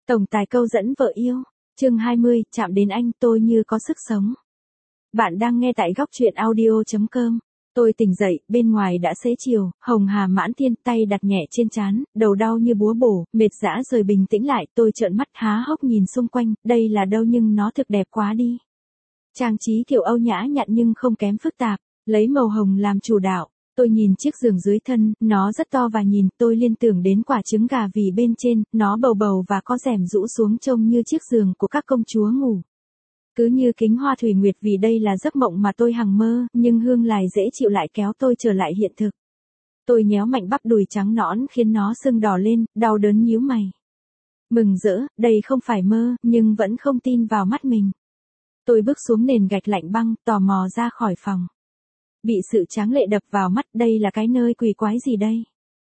Tổng tài câu dẫn vợ yêu. Chương 20, chạm đến anh, tôi như có sức sống. Bạn đang nghe tại góc truyện audio.com. Tôi tỉnh dậy, bên ngoài đã xế chiều, hồng hà mãn thiên, tay đặt nhẹ trên trán, đầu đau như búa bổ, mệt dã rời bình tĩnh lại, tôi trợn mắt há hốc nhìn xung quanh, đây là đâu nhưng nó thực đẹp quá đi. Trang trí kiểu Âu nhã nhặn nhưng không kém phức tạp, lấy màu hồng làm chủ đạo. Tôi nhìn chiếc giường dưới thân, nó rất to và nhìn tôi liên tưởng đến quả trứng gà vì bên trên, nó bầu bầu và có rèm rũ xuống trông như chiếc giường của các công chúa ngủ. Cứ như kính hoa thủy nguyệt vì đây là giấc mộng mà tôi hằng mơ, nhưng hương lại dễ chịu lại kéo tôi trở lại hiện thực. Tôi nhéo mạnh bắp đùi trắng nõn khiến nó sưng đỏ lên, đau đớn nhíu mày. Mừng rỡ, đây không phải mơ, nhưng vẫn không tin vào mắt mình. Tôi bước xuống nền gạch lạnh băng, tò mò ra khỏi phòng. Bị sự tráng lệ đập vào mắt, đây là cái nơi quỷ quái gì đây?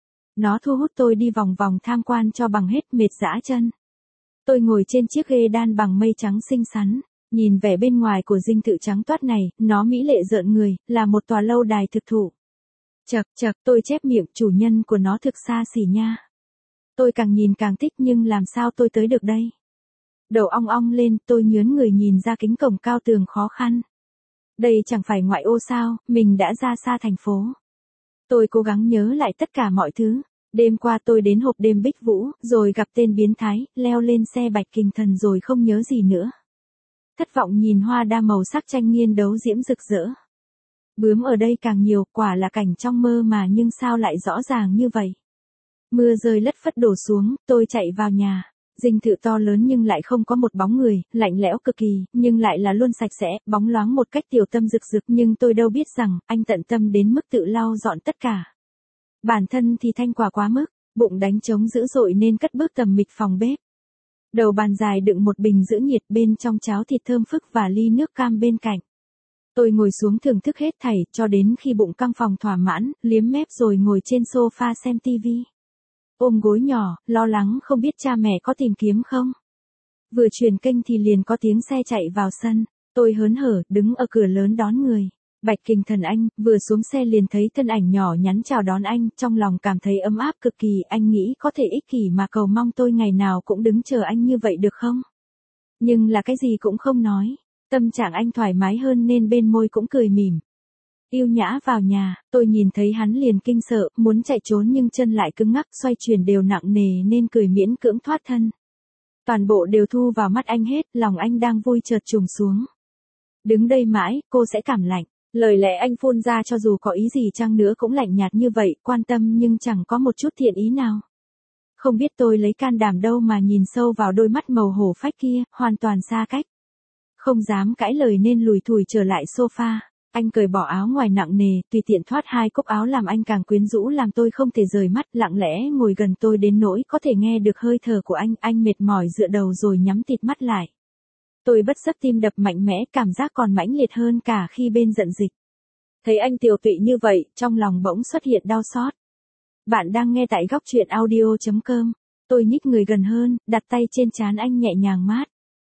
Nó thu hút tôi đi vòng vòng tham quan cho bằng hết mệt dã chân. Tôi ngồi trên chiếc ghế đan bằng mây trắng xinh xắn, nhìn vẻ bên ngoài của dinh thự trắng toát này, nó mỹ lệ rợn người, là một tòa lâu đài thực thụ. Chậc chậc, tôi chép miệng, chủ nhân của nó thực xa xỉ nha. Tôi càng nhìn càng thích nhưng làm sao tôi tới được đây? Đầu ong ong lên, tôi nhớn người nhìn ra kính cổng cao tường khó khăn. Đây chẳng phải ngoại ô sao, mình đã ra xa thành phố. Tôi cố gắng nhớ lại tất cả mọi thứ. Đêm qua tôi đến hộp đêm Bích Vũ, rồi gặp tên biến thái, leo lên xe Bạch Kình Thần rồi không nhớ gì nữa. Thất vọng nhìn hoa đa màu sắc tranh nghiên đấu diễm rực rỡ. Bướm ở đây càng nhiều, quả là cảnh trong mơ mà nhưng sao lại rõ ràng như vậy. Mưa rơi lất phất đổ xuống, tôi chạy vào nhà. Dinh thự to lớn nhưng lại không có một bóng người, lạnh lẽo cực kỳ, nhưng lại là luôn sạch sẽ, bóng loáng một cách tiểu tâm rực rực, nhưng tôi đâu biết rằng, anh tận tâm đến mức tự lau dọn tất cả. Bản thân thì thanh quả quá mức, bụng đánh trống dữ dội nên cất bước tầm mịch phòng bếp. Đầu bàn dài đựng một bình giữ nhiệt, bên trong cháo thịt thơm phức và ly nước cam bên cạnh. Tôi ngồi xuống thưởng thức hết thảy, cho đến khi bụng căng phòng thỏa mãn, liếm mép rồi ngồi trên sofa xem tivi. Ôm gối nhỏ, lo lắng không biết cha mẹ có tìm kiếm không. Vừa chuyển kênh thì liền có tiếng xe chạy vào sân. Tôi hớn hở, đứng ở cửa lớn đón người. Bạch Kình Thần anh, vừa xuống xe liền thấy thân ảnh nhỏ nhắn chào đón anh, trong lòng cảm thấy ấm áp cực kỳ, anh nghĩ có thể ích kỷ mà cầu mong tôi ngày nào cũng đứng chờ anh như vậy được không? Nhưng là cái gì cũng không nói. Tâm trạng anh thoải mái hơn nên bên môi cũng cười mỉm. Yêu nhã vào nhà, tôi nhìn thấy hắn liền kinh sợ, muốn chạy trốn nhưng chân lại cứng ngắc, xoay chuyển đều nặng nề nên cười miễn cưỡng thoát thân. Toàn bộ đều thu vào mắt anh hết, lòng anh đang vui chợt trùng xuống. Đứng đây mãi, cô sẽ cảm lạnh. Lời lẽ anh phun ra cho dù có ý gì chăng nữa cũng lạnh nhạt như vậy, quan tâm nhưng chẳng có một chút thiện ý nào. Không biết tôi lấy can đảm đâu mà nhìn sâu vào đôi mắt màu hổ phách kia, hoàn toàn xa cách. Không dám cãi lời nên lùi thủi trở lại sofa. Anh cởi bỏ áo ngoài nặng nề, tùy tiện thoát hai cúc áo làm anh càng quyến rũ làm tôi không thể rời mắt, lặng lẽ ngồi gần tôi đến nỗi có thể nghe được hơi thở của anh mệt mỏi dựa đầu rồi nhắm tịt mắt lại. Tôi bất giác tim đập mạnh mẽ, cảm giác còn mãnh liệt hơn cả khi bên giận dịch. Thấy anh tiều tụy như vậy, trong lòng bỗng xuất hiện đau xót. Bạn đang nghe tại góc truyện audio.com. Tôi nhích người gần hơn, đặt tay trên trán anh nhẹ nhàng mát.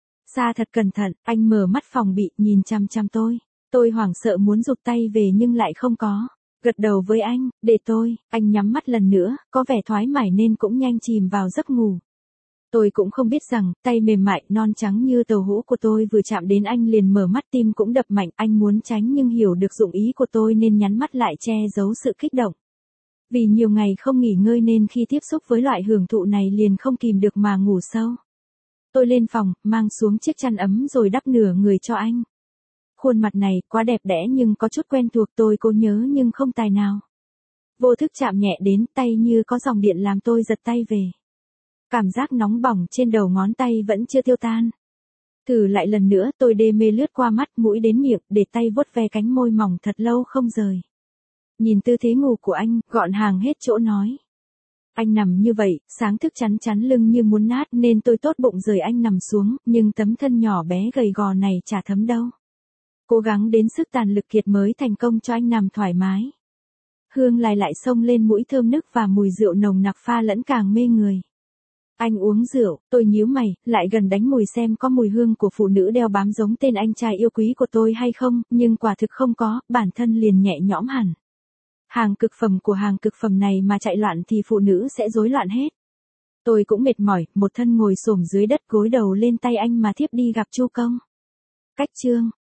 Xa thật cẩn thận, anh mở mắt phòng bị, nhìn chăm chăm tôi. Tôi hoảng sợ muốn rụt tay về nhưng lại không có. Gật đầu với anh, để tôi, anh nhắm mắt lần nữa, có vẻ thoải mái nên cũng nhanh chìm vào giấc ngủ. Tôi cũng không biết rằng, tay mềm mại, non trắng như tàu hũ của tôi vừa chạm đến anh liền mở mắt, tim cũng đập mạnh, anh muốn tránh nhưng hiểu được dụng ý của tôi nên nhắm mắt lại che giấu sự kích động. Vì nhiều ngày không nghỉ ngơi nên khi tiếp xúc với loại hưởng thụ này liền không kìm được mà ngủ sâu. Tôi lên phòng, mang xuống chiếc chăn ấm rồi đắp nửa người cho anh. Khuôn mặt này quá đẹp đẽ nhưng có chút quen thuộc, tôi cố nhớ nhưng không tài nào. Vô thức chạm nhẹ đến, tay như có dòng điện làm tôi giật tay về. Cảm giác nóng bỏng trên đầu ngón tay vẫn chưa tiêu tan. Thử lại lần nữa, tôi đê mê lướt qua mắt mũi đến miệng, để tay vuốt ve cánh môi mỏng thật lâu không rời. Nhìn tư thế ngủ của anh, gọn hàng hết chỗ nói. Anh nằm như vậy, sáng thức chắn chắn lưng như muốn nát nên tôi tốt bụng rời anh nằm xuống, nhưng tấm thân nhỏ bé gầy gò này chả thấm đâu. Cố gắng đến sức tàn lực kiệt mới thành công cho anh nằm thoải mái. Hương lại xông lên mũi thơm nức và mùi rượu nồng nặc pha lẫn càng mê người. Anh uống rượu, tôi nhíu mày, lại gần đánh mùi xem có mùi hương của phụ nữ đeo bám giống tên anh trai yêu quý của tôi hay không, nhưng quả thực không có, bản thân liền nhẹ nhõm hẳn. Hàng cực phẩm của hàng cực phẩm này mà chạy loạn thì phụ nữ sẽ rối loạn hết. Tôi cũng mệt mỏi, một thân ngồi xổm dưới đất gối đầu lên tay anh mà thiếp đi gặp Chu Công. Cách chương